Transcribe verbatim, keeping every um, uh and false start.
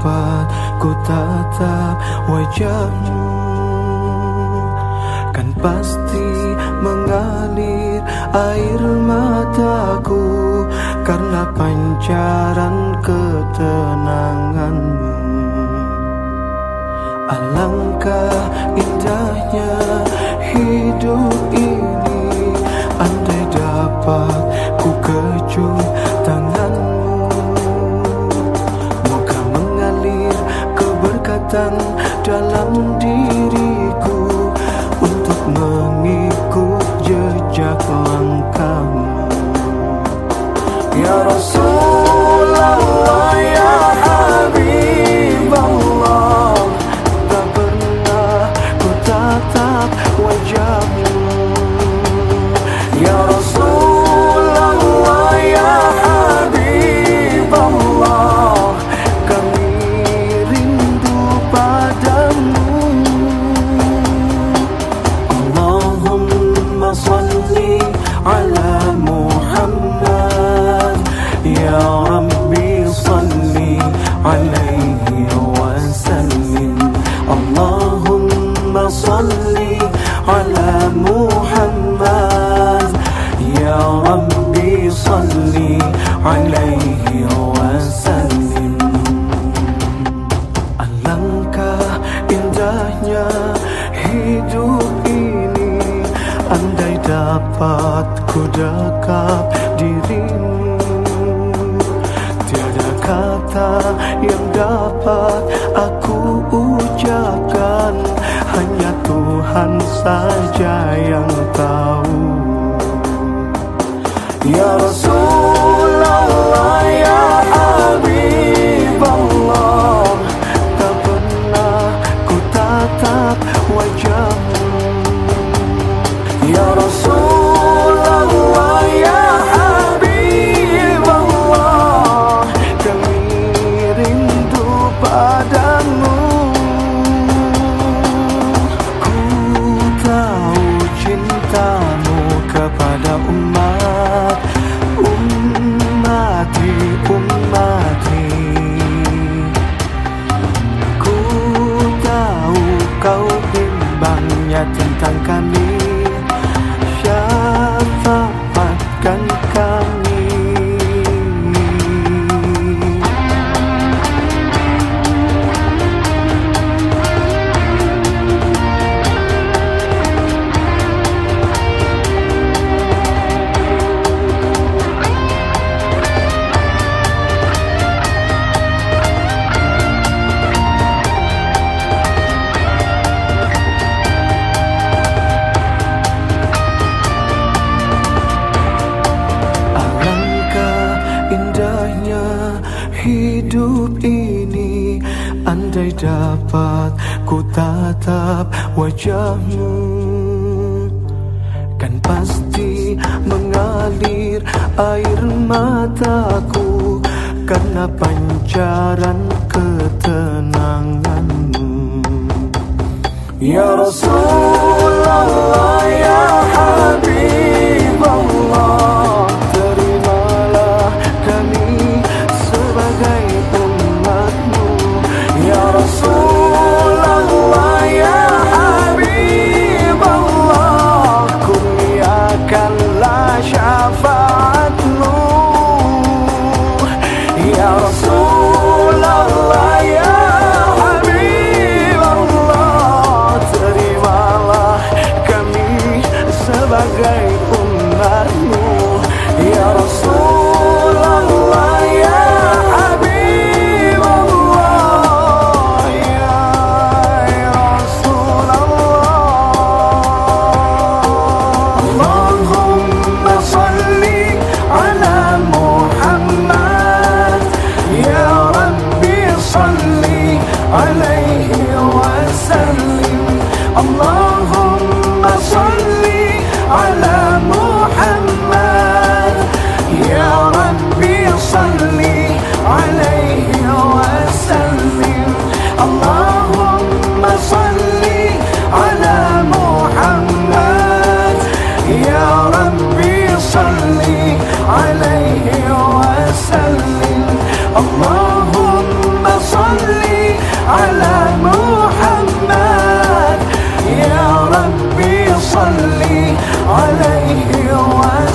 dapat ku tatap wajahmu, kan pasti mengalir air mataku karena pancaran ketenanganmu. Alangkah indahnya hidup ini, andai dapat ku kejuk tanganmu. Moga mengalir keberkatan dalam diriku untuk mengikut jejak langkahmu. Ya Rasulullah, ya Habiballah, tak pernah ku tatap wajahmu. Ya Rasulullah, ya Habiballah, kami rindu padamu. Allahumma salli ala Muhammad, ya Rabbi salli alaihi wa sallim. Allahumma salli ala Muhammad, ya Rabbi salli alaihi wa sallim. Alangkah indahnya hidup ini, andai dapat ku dekap dirimu. Tiada kata yang dapat aku ucapkan, hanya Tuhan saja yang tahu. Ya Rasulullah, ya Habiballah, tak pernah ku tatap wajahmu. Ya Rasulullah, ya Habiballah, kami rindu padamu. Ku tahu cintamu kepada umat, ummati, ummati. Ku tahu kau bimbangnya tentang kami, syafaatkan kami. Hidup ini, andai dapat ku tatap wajahmu, kan pasti mengalir air mataku karena pancaran ketenanganmu. Ya Rasulullah, ya Habiballah, terimalah kami sebagai umatmu. Ya Rasulullah, ya Habiballah, kurniakanlah syafaatmu. Ya Rasulullah, ya Habiballah, terimalah kami sebagai umatmu. Ya Rasulullah, ya alaihi wasallim. Allahumma salli ala Muhammad, ya Rabbi salli alaihi wasallim. Allahumma salli ala Muhammad, ya Rabbi salli alaihi wasallim. Allahumma salli على محمد يا ربي صل عليه وسلم.